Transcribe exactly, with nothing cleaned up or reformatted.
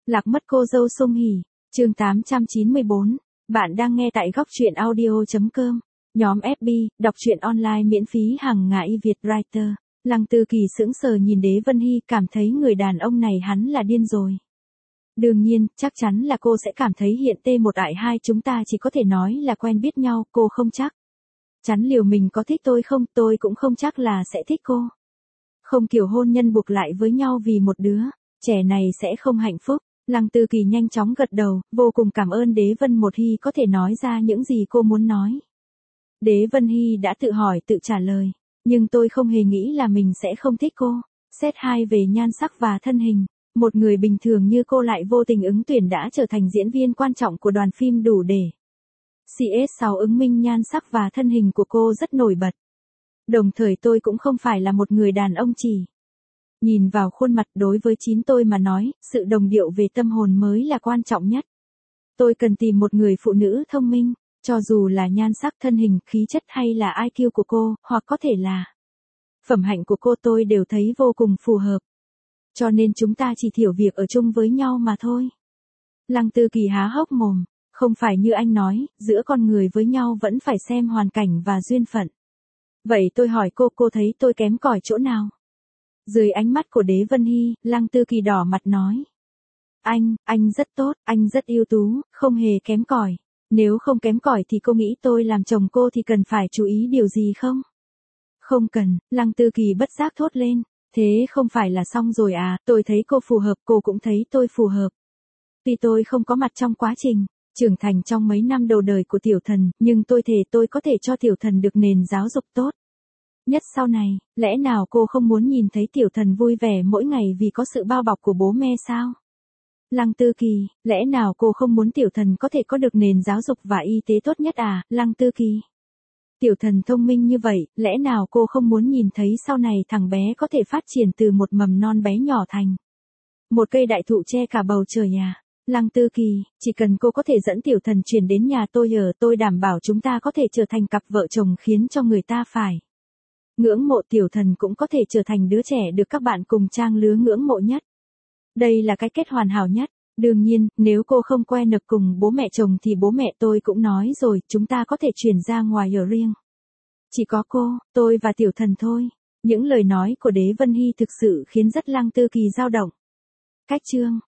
Lạc mất cô dâu Song Hỷ, chương tám trăm chín mươi bốn. Bạn đang nghe tại góc truyện audio chấm com. Nhóm ép bê, đọc truyện online miễn phí hàng ngày Việt Writer. Lăng Tư Kỳ sững sờ nhìn Đế Vân Hy, cảm thấy người đàn ông này hắn là điên rồi. Đương nhiên, chắc chắn là cô sẽ cảm thấy hiện tê một ải hai chúng ta chỉ có thể nói là quen biết nhau, cô không chắc. Chắn liều mình có thích tôi không, tôi cũng không chắc là sẽ thích cô. Không kiểu hôn nhân buộc lại với nhau vì một đứa trẻ này sẽ không hạnh phúc. Lăng Tư Kỳ nhanh chóng gật đầu, vô cùng cảm ơn Đế Vân Một Hy có thể nói ra những gì cô muốn nói. Đế Vân Hy đã tự hỏi tự trả lời, nhưng tôi không hề nghĩ là mình sẽ không thích cô. Xét hai về nhan sắc và thân hình, một người bình thường như cô lại vô tình ứng tuyển đã trở thành diễn viên quan trọng của đoàn phim đủ để. xê ét sáu ứng minh nhan sắc và thân hình của cô rất nổi bật. Đồng thời tôi cũng không phải là một người đàn ông chỉ nhìn vào khuôn mặt, đối với chín tôi mà nói, sự đồng điệu về tâm hồn mới là quan trọng nhất. Tôi cần tìm một người phụ nữ thông minh, cho dù là nhan sắc, thân hình, khí chất hay là i kiu của cô, hoặc có thể là phẩm hạnh của cô, tôi đều thấy vô cùng phù hợp. Cho nên chúng ta chỉ thiểu việc ở chung với nhau mà thôi. Lăng Tư Kỳ há hốc mồm, không phải như anh nói, giữa con người với nhau vẫn phải xem hoàn cảnh và duyên phận. Vậy tôi hỏi cô, cô thấy tôi kém cỏi chỗ nào? Dưới ánh mắt của Đế Vân Hy, Lăng Tư Kỳ đỏ mặt nói. Anh, anh rất tốt, anh rất ưu tú, không hề kém cỏi. Nếu không kém cỏi thì cô nghĩ tôi làm chồng cô thì cần phải chú ý điều gì không? Không cần, Lăng Tư Kỳ bất giác thốt lên. Thế không phải là xong rồi à, tôi thấy cô phù hợp, cô cũng thấy tôi phù hợp. Tuy tôi không có mặt trong quá trình trưởng thành trong mấy năm đầu đời của tiểu thần, nhưng tôi thề tôi có thể cho tiểu thần được nền giáo dục tốt nhất sau này. Lẽ nào cô không muốn nhìn thấy tiểu thần vui vẻ mỗi ngày vì có sự bao bọc của bố mẹ sao? Lăng Tư Kỳ, lẽ nào cô không muốn tiểu thần có thể có được nền giáo dục và y tế tốt nhất à? Lăng Tư Kỳ, tiểu thần thông minh như vậy, lẽ nào cô không muốn nhìn thấy sau này thằng bé có thể phát triển từ một mầm non bé nhỏ thành một cây đại thụ che cả bầu trời à? Lăng Tư Kỳ, chỉ cần cô có thể dẫn tiểu thần chuyển đến nhà tôi ở, tôi đảm bảo chúng ta có thể trở thành cặp vợ chồng khiến cho người ta phải ngưỡng mộ, tiểu thần cũng có thể trở thành đứa trẻ được các bạn cùng trang lứa ngưỡng mộ nhất. Đây là cái kết hoàn hảo nhất. Đương nhiên, nếu cô không quen được cùng bố mẹ chồng thì bố mẹ tôi cũng nói rồi, chúng ta có thể chuyển ra ngoài ở riêng. Chỉ có cô, tôi và tiểu thần thôi. Những lời nói của Đế Vân Hy thực sự khiến rất Lăng Tư Kỳ dao động. Cách chương